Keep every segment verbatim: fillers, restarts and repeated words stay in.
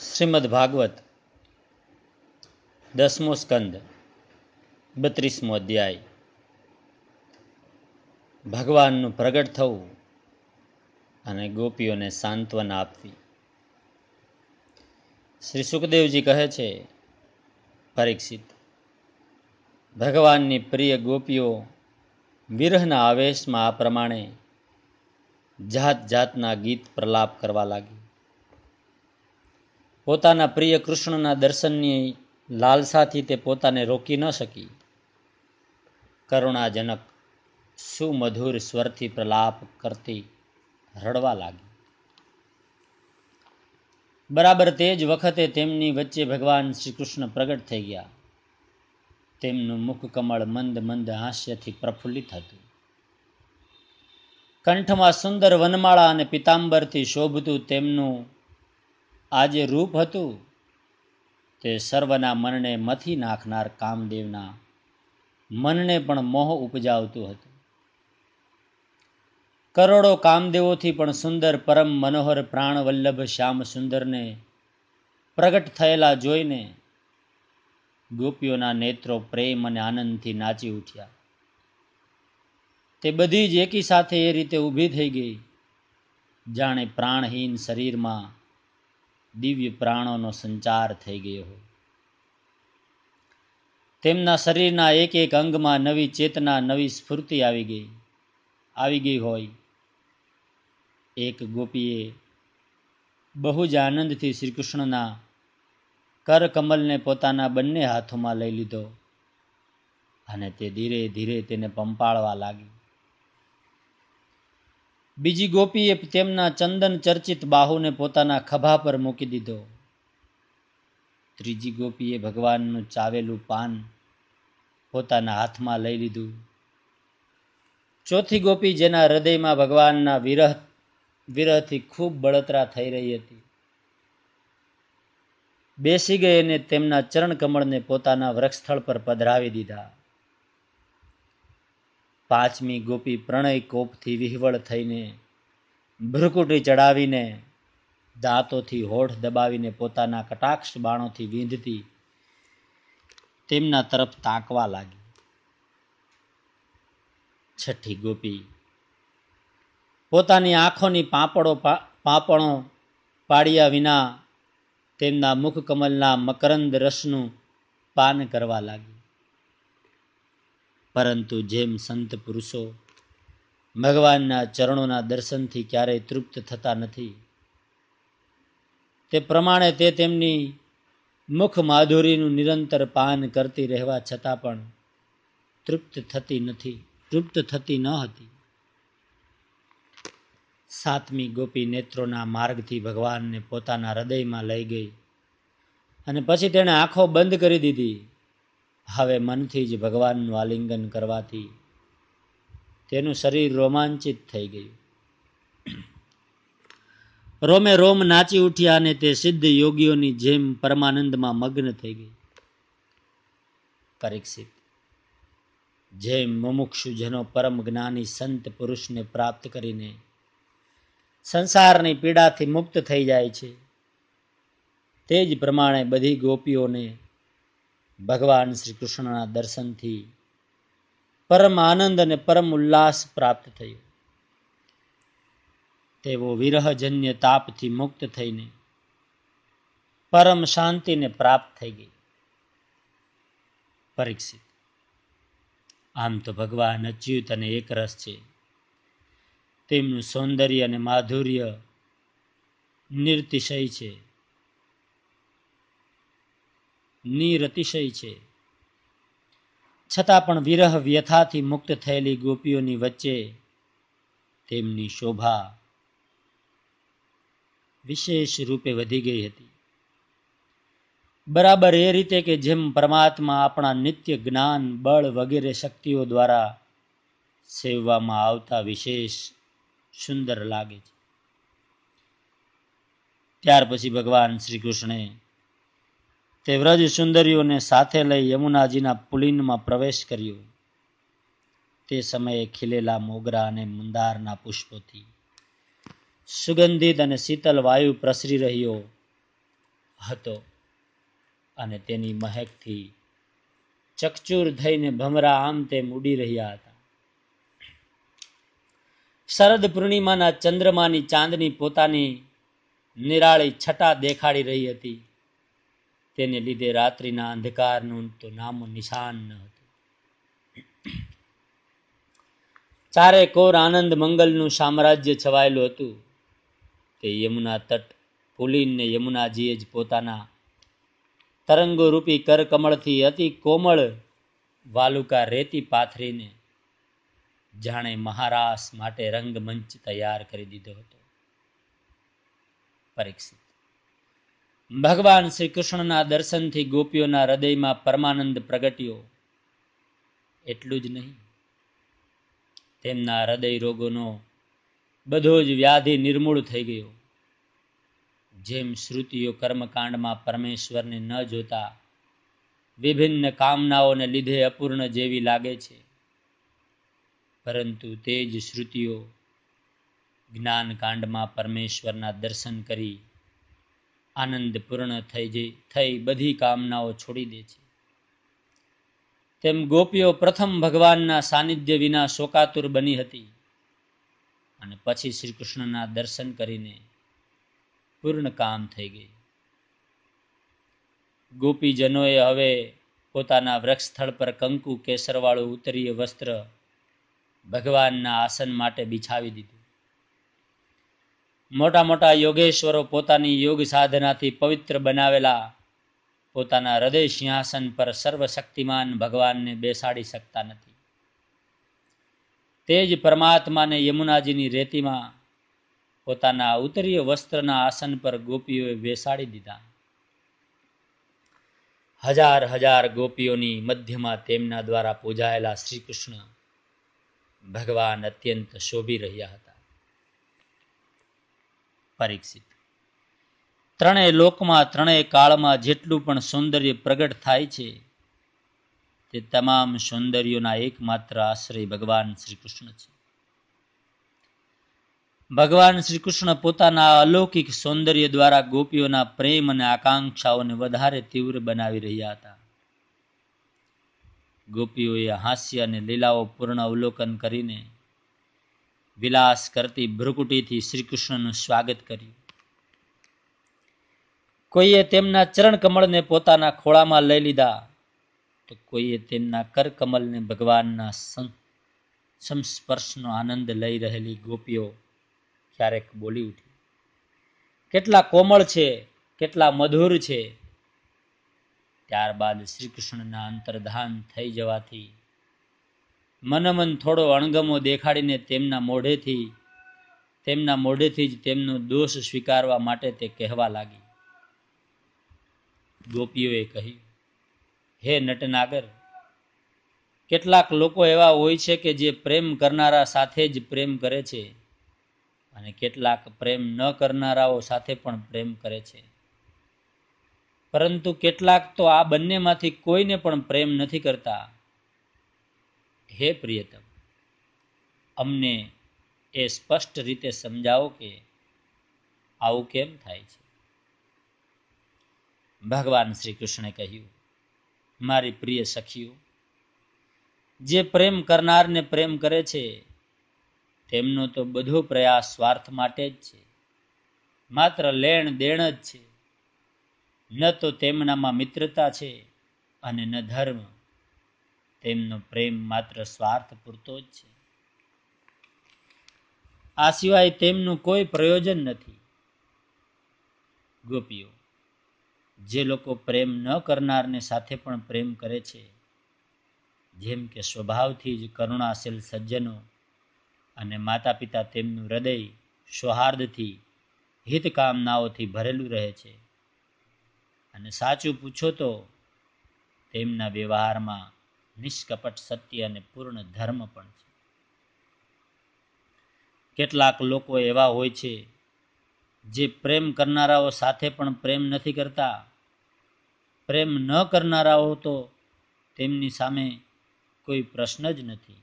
શ્રીમદ ભાગવત દસમો સ્કંદ બત્રીસમો અધ્યાય. ભગવાનનું પ્રગટ થવું અને ગોપીઓને સાંત્વના આપવી. શ્રી સુખદેવજી કહે છે, પરીક્ષિત, ભગવાનની પ્રિય ગોપીઓ વિરહના આવેશમાં આ પ્રમાણે જાત જાતના ગીત પ્રલાપ કરવા લાગી. પોતાના પ્રિય કૃષ્ણના દર્શનની લાલસાથી તે પોતાને રોકી ન શકી. કરુણાજનક સુમધુર સ્વરથી પ્રલાપ કરતી રડવા લાગી. બરાબર તે જ વખતે તેમની વચ્ચે ભગવાન શ્રી કૃષ્ણ પ્રગટ થઈ ગયા. તેમનું મુખ કમળ મંદ મંદ હાસ્યથી પ્રફુલ્લિત હતું. કંઠમાં સુંદર વનમાળા અને પિતાંબરથી શોભતું તેમનું આ જે રૂપ હતું તે સર્વના મનને મથી નાખનાર કામદેવના મનને પણ મોહ ઉપજાવતું હતું. કરોડો કામદેવોથી પણ સુંદર પરમ મનોહર પ્રાણવલ્લભ શ્યામ સુંદરને પ્રગટ થયેલા જોઈને ગોપીઓના નેત્રો પ્રેમ અને આનંદથી નાચી ઉઠ્યા. તે બધી જ એકી સાથે એ રીતે ઊભી થઈ ગઈ જાણે પ્રાણહીન શરીરમાં દિવ્ય પ્રાણોનો સંચાર થઈ ગયો હોય. તેમના શરીરના એક એક અંગમાં નવી ચેતના, નવી સ્ફૂર્તિ આવી ગઈ આવી ગઈ હોય. એક ગોપીએ બહુ જ આનંદથી શ્રી કૃષ્ણના કર કમલને પોતાના બંને હાથોમાં લઈ લીધો અને તે ધીરે ધીરે તેને પંપાળવા લાગી. બીજી ગોપીએ તેમના ચંદન ચર્ચિત બાહુને પોતાના ખભા પર મૂકી દીધો. ત્રીજી ગોપીએ ભગવાનનું ચાવેલું પાન પોતાના હાથમાં લઈ લીધું. ચોથી ગોપી, જેના હૃદયમાં ભગવાનના વિરહ વિરહથી ખૂબ બળતરા થઈ રહી હતી, બેસી ગઈ અને તેમના ચરણ કમળને પોતાના વક્ષસ્થળ પર પધરાવી દીધા. પાંચમી ગોપી પ્રણય કોપથી વિહવળ થઈને ભ્રુકુટી ચડાવીને દાંતોથી હોઠ દબાવીને પોતાના કટાક્ષ બાણોથી વીંધતી તેમના તરફ તાકવા લાગી. છઠ્ઠી ગોપી પોતાની આંખોની પાંપડો પાંપણો પાડ્યા વિના તેમના મુખ કમલના મકરંદ રસનું પાન કરવા લાગી. પરંતુ જેમ સંત પુરુષો ભગવાનના ચરણોના દર્શનથી ક્યારેય તૃપ્ત થતા નથી, તે પ્રમાણે તે તેમની મુખ માધુરીનું નિરંતર પાન કરતી રહેવા છતાં પણ તૃપ્ત થતી નથી તૃપ્ત થતી ન હતી. સાતમી ગોપી નેત્રોના માર્ગથી ભગવાનને પોતાના હૃદયમાં લઈ ગઈ અને પછી તેણે આંખો બંધ કરી દીધી. હવે મનથી જ ભગવાનનું આલિંગન કરવાથી તેનું શરીર રોમાંચિત થઈ ગયું. રોમે રોમ નાચી ઉઠ્યા અને તે સિદ્ધ યોગીઓની જેમ પરમાનંદમાં મગ્ન થઈ ગઈ. પરીક્ષિત, જેમ મુમુક્ષુજનો પરમ જ્ઞાની સંત પુરુષને પ્રાપ્ત કરીને સંસારની પીડાથી મુક્ત થઈ જાય છે, તે જ પ્રમાણે બધી ગોપીઓને ભગવાન શ્રી કૃષ્ણના દર્શનથી પરમ આનંદ અને પરમ ઉલ્લાસ પ્રાપ્ત થયો. તેઓ વિરહજન્ય તાપથી મુક્ત થઈને પરમ શાંતિને પ્રાપ્ત થઈ ગઈ. પરીક્ષિત, આમ તો ભગવાન અચ્યુત અને એકરસ છે. તેમનું સૌંદર્ય અને માધુર્ય નિરતિશય છે નિરતિશય છે છતાં પણ વિરહ વ્યથાથી મુક્ત થયેલી ગોપીઓની વચ્ચે તેમની શોભા વિશેષ રૂપે વધી ગઈ હતી. બરાબર એ રીતે કે જેમ પરમાત્મા આપણા નિત્ય જ્ઞાન, બળ વગેરે શક્તિઓ દ્વારા સેવવામાં આવતા વિશેષ સુંદર લાગે છે. ત્યાર પછી ભગવાન શ્રી કૃષ્ણે તે વ્રજ સુંદરીઓને સાથે લઈ યમુનાજીના પુલિનમાં પ્રવેશ કર્યો. તે સમયે ખીલેલા મોગરા અને મંદારના પુષ્પોથી સુગંધિત અને શીતલ વાયુ પ્રસરી રહ્યો હતો અને તેની મહેકથી ચકચૂર થઈને ભમરા આમ તેમ ઉડી રહ્યા હતા. શરદ પૂર્ણિમાના ચંદ્રમાની ચાંદની પોતાની નિરાળી છટા દેખાડી રહી હતી. તેને લીધે રાત્રિના અંધકારનું તો નામો નિશાન ન હતું. ચારે કોર આનંદ મંગલનું સામ્રાજ્ય છવાયેલું હતું. તે યમુના તટ પુલીનને યમુનાજીએ જ પોતાના તરંગો રૂપી કરકમળથી અતિ કોમળ વાલુકા રેતી પાથરીને જાણે મહારાસ માટે રંગમંચ તૈયાર કરી દીધો હતો. પરીક્ષિત, ભગવાન શ્રી કૃષ્ણના દર્શનથી ગોપીઓના હૃદયમાં પરમાનંદ પ્રગટ્યો. એટલું જ નહીં, તેમના હૃદય રોગોનો બધો જ વ્યાધિ નિર્મૂળ થઈ ગયો. જેમ શ્રુતિઓ કર્મકાંડમાં પરમેશ્વરને ન જોતા વિભિન્ન કામનાઓને લીધે અપૂર્ણ જેવી લાગે છે, પરંતુ તે જ શ્રુતિઓ જ્ઞાનકાંડમાં પરમેશ્વરના દર્શન કરી આનંદપૂર્ણ થઈ થઈ બધી કામનાઓ છોડી દે છે. તેમ ગોપીઓ પ્રથમ ભગવાનના સાનિધ્ય વિના શોકાતુર બની હતી અને પછી શ્રી કૃષ્ણના દર્શન કરીને પૂર્ણ કામ થઈ ગઈ. ગોપીજનોએ હવે પોતાના વૃક્ષસ્થળ પર કંકુ કેસરવાળું ઉત્તરીય વસ્ત્ર ભગવાનના આસન માટે બિછાવી દીધું. મોટા મોટા યોગેશ્વરો પોતાની યોગ સાધનાથી પવિત્ર બનાવેલા પોતાના હૃદય સિંહાસન પર સર્વશક્તિમાન ભગવાનને બેસાડી શકતા નથી. તે જ પરમાત્માને યમુનાજીની રેતીમાં પોતાના ઉત્તરીય વસ્ત્રના આસન પર ગોપીઓએ બેસાડી દીધા. હજાર હજાર ગોપીઓની મધ્યમાં તેમના દ્વારા પૂજાયેલા શ્રી કૃષ્ણ ભગવાન અત્યંત શોભી રહ્યા હતા. પરીક્ષિત, ત્રણેય લોકમાં ત્રણેય કાળમાં જેટલું પણ સૌંદર્ય પ્રગટ થાય છે તે તમામ સૌંદર્યોના એકમાત્ર આશ્રય ભગવાન શ્રી કૃષ્ણ છે. ભગવાન શ્રી કૃષ્ણ પોતાના અલૌકિક સૌંદર્ય દ્વારા ગોપીઓના પ્રેમ અને આકાંક્ષાઓને વધારે તીવ્ર બનાવી રહ્યા હતા. ગોપીઓએ હાસ્ય અને લીલાઓ પૂર્ણ અવલોકન કરીને વિલાસ કરતી ભ્રુકુટીથી શ્રી કૃષ્ણનું સ્વાગત કર્યું. કોઈએ તેમના ચરણ કમળને પોતાના ખોળામાં લઈ લીધા તો કોઈએ તેમના કરકમલને ભગવાનના સંસ્પર્શનો આનંદ લઈ રહેલી ગોપીઓ ક્યારેક બોલી ઉઠી, કેટલા કોમળ છે, કેટલા મધુર છે. ત્યારબાદ શ્રી કૃષ્ણના અંતર્ધાન થઈ જવાથી મનમન થોડો અણગમો દેખાડીને તેમના મોઢેથી તેમના મોઢેથી જ તેમનો દોષ સ્વીકારવા માટે તે કહેવા લાગી. ગોપીઓએ કહ્યું, હે નટનાગર, કેટલાક લોકો એવા હોય છે કે જે પ્રેમ કરનારા સાથે જ પ્રેમ કરે છે અને કેટલાક પ્રેમ ન કરનારાઓ સાથે પણ પ્રેમ કરે છે, પરંતુ કેટલાક તો આ બંનેમાંથી કોઈને પણ પ્રેમ નથી કરતા. હે પ્રિયતમ, અમને એ સ્પષ્ટ રીતે સમજાવો કે આવું કેમ થાય છે. ભગવાન શ્રી કૃષ્ણે કહ્યું, મારી પ્રિય સખીઓ, જે પ્રેમ કરનારને પ્રેમ કરે છે તેમનો તો બધો પ્રયાસ સ્વાર્થ માટે જ છે, માત્ર લેણ દેણ જ છે. ન તો તેમનામાં મિત્રતા છે અને ન ધર્મ. તેમનો પ્રેમ માત્ર સ્વાર્થ પૂરતો જ છે. આ સિવાય તેમનું કોઈ પ્રયોજન નથી. ગોપીઓ, જે લોકો પ્રેમ ન કરનારને સાથે પણ પ્રેમ કરે છે, જેમ કે સ્વભાવથી જ કરુણાશીલ સજ્જનો અને માતા પિતા તેમનું હૃદય સૌહાર્દથી હિતકામનાઓથી ભરેલું રહે છે, અને સાચું પૂછો તો તેમના વ્યવહારમાં નિષ્કપટ સત્ય અને પૂર્ણ ધર્મ પણ છે. કેટલાક લોકો એવા હોય છે જે પ્રેમ કરનારાઓ સાથે પણ પ્રેમ નથી કરતા. પ્રેમ ન કરનારાઓ તો તેમની સામે કોઈ પ્રશ્ન જ નથી.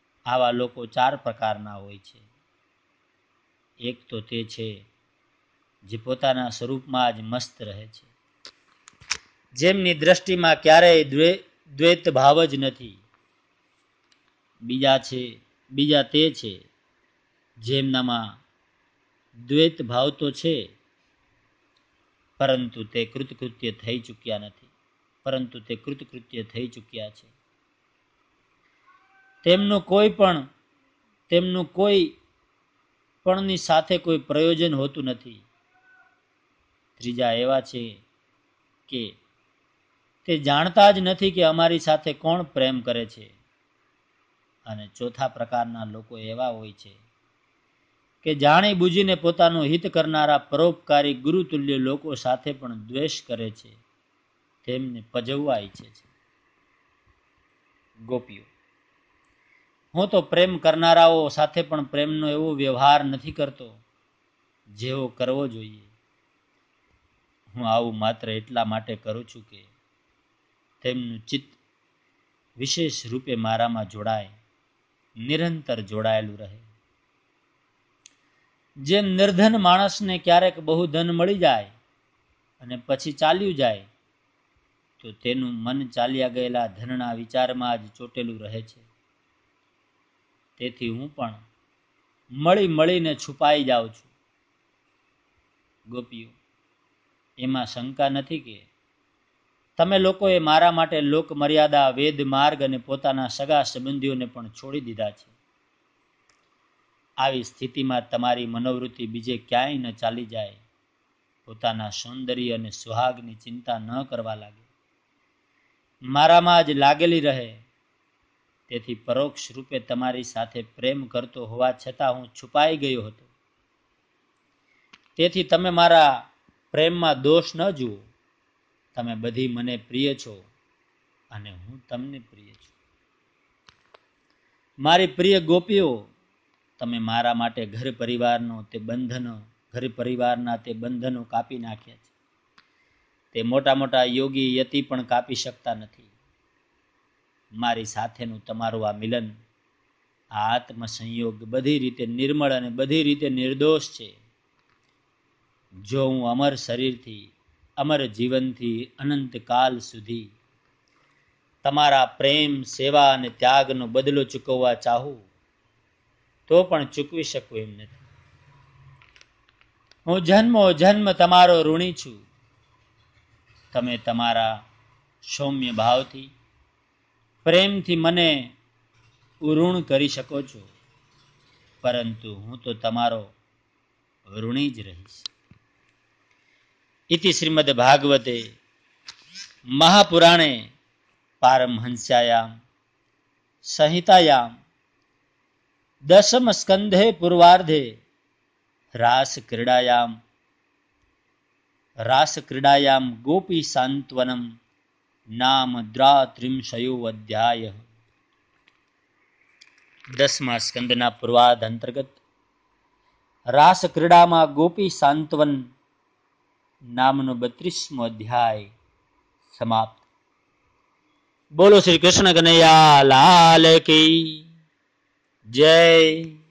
આવા લોકો ચાર પ્રકારના હોય છે. એક તો તે છે જે પોતાના સ્વરૂપમાં જ મસ્ત રહે છે, જેમની દ્રષ્ટિમાં ક્યારેય દ્વૈત ભાવ જ નથી. બીજા છે બીજા તે છે જેમનામાં દ્વૈત ભાવ તો છે, પરંતુ તે કૃતકૃત્ય થઈ ચૂક્યા નથી પરંતુ તે કૃતકૃત્ય થઈ ચૂક્યા છે. તેમનું કોઈ પણ તેમનું કોઈ પણની સાથે કોઈ પ્રયોજન હોતું નથી. ત્રીજા એવા છે કે તે જાણતા જ નથી કે અમારી સાથે કોણ પ્રેમ કરે છે. અને ચોથા પ્રકારના લોકો એવા હોય છે કે જાણી બુજીને પોતાનું હિત કરનારા પરોપકારી ગુરુતુલ્ય લોકો સાથે પણ દ્વેષ કરે છે, તેમને પજવવા ઈચ્છે છે. ગોપીઓ, હું તો પ્રેમ કરનારાઓ સાથે પણ પ્રેમનો એવો વ્યવહાર નથી કરતો જેવો કરવો જોઈએ. હું આવું માત્ર એટલા માટે કરું છું કે તેમનું ચિત્ત વિશેષ રૂપે મારામાં જોડાય, નિરંતર જોડાયેલું રહે. જેમ નિર્ધન માણસને ક્યારેક બહુ ધન મળી જાય અને પછી ચાલ્યું જાય, તો તેનું મન ચાલ્યા ગયેલા ધનના વિચારમાં જ ચોટેલું રહે છે. તેથી હું પણ મળી મળીને છુપાઈ જાઉં છું. ગોપીઓ, એમાં શંકા નથી કે તમે લોકોએ મારા માટે લોક મર્યાદા, વેદ માર્ગ અને પોતાના સગા સંબંધીઓને પણ છોડી દીધા છે. આવી સ્થિતિમાં તમારી મનોવૃત્તિ બીજે ક્યાંય ન ચાલી જાય, પોતાના સૌંદર્ય અને સુહાગની ચિંતા ન કરવા લાગે, મારામાં જ લાગેલી રહે. તેથી પરોક્ષ રૂપે તમારી સાથે પ્રેમ કરતો હોવા છતાં હું છુપાઈ ગયો હતો. તેથી તમે મારા પ્રેમમાં દોષ ન જુઓ. તમે બધી મને પ્રિય છો અને હું તમને પ્રિય છું. મારી પ્રિય ગોપીઓ, તમે મારા માટે ઘર પરિવારનો તે બંધનો ઘર પરિવારના તે બંધનો કાપી નાખ્યા છે. તે મોટા મોટા યોગી યતિ પણ કાપી શકતા નથી. મારી સાથેનું તમારું આ મિલન, આ આત્મ સંયોગ બધી રીતે નિર્મળ અને બધી રીતે નિર્દોષ છે. જો હું અમર શરીરથી, અમર જીવનથી અનંત કાલ સુધી તમારા પ્રેમ, સેવા અને ત્યાગનો બદલો ચૂકવવા ચાહું તો પણ ચૂકવી શકું એમ નથી. હું જન્મો જન્મ તમારો ઋણી છું. તમે તમારા સૌમ્ય ભાવથી, પ્રેમથી મને ઋણ કરી શકો છો, પરંતુ હું તો તમારો ઋણી જ રહીશ. ઇતિ શ્રીમદ ભાગવતે મહાપુરાણે પારમહંસ્યાયામ સંહિતાયામ દશમ સ્કંધે પૂર્વાર્ધે રાસ ક્રીડાયામ રાસ ક્રીડાયામ ગોપી સાંત્વનમ નામ દ્રાત્રિંશયો અધ્યાય. દસમા સ્કંદના પૂર્વાર્ધ અંતર્ગત રાસ ક્રીડામાં ગોપી સાંત્વન નામનો બત્રીસમો અધ્યાય સમાપ્ત. બોલો શ્રી કૃષ્ણ કનૈયા લાલ કી જય.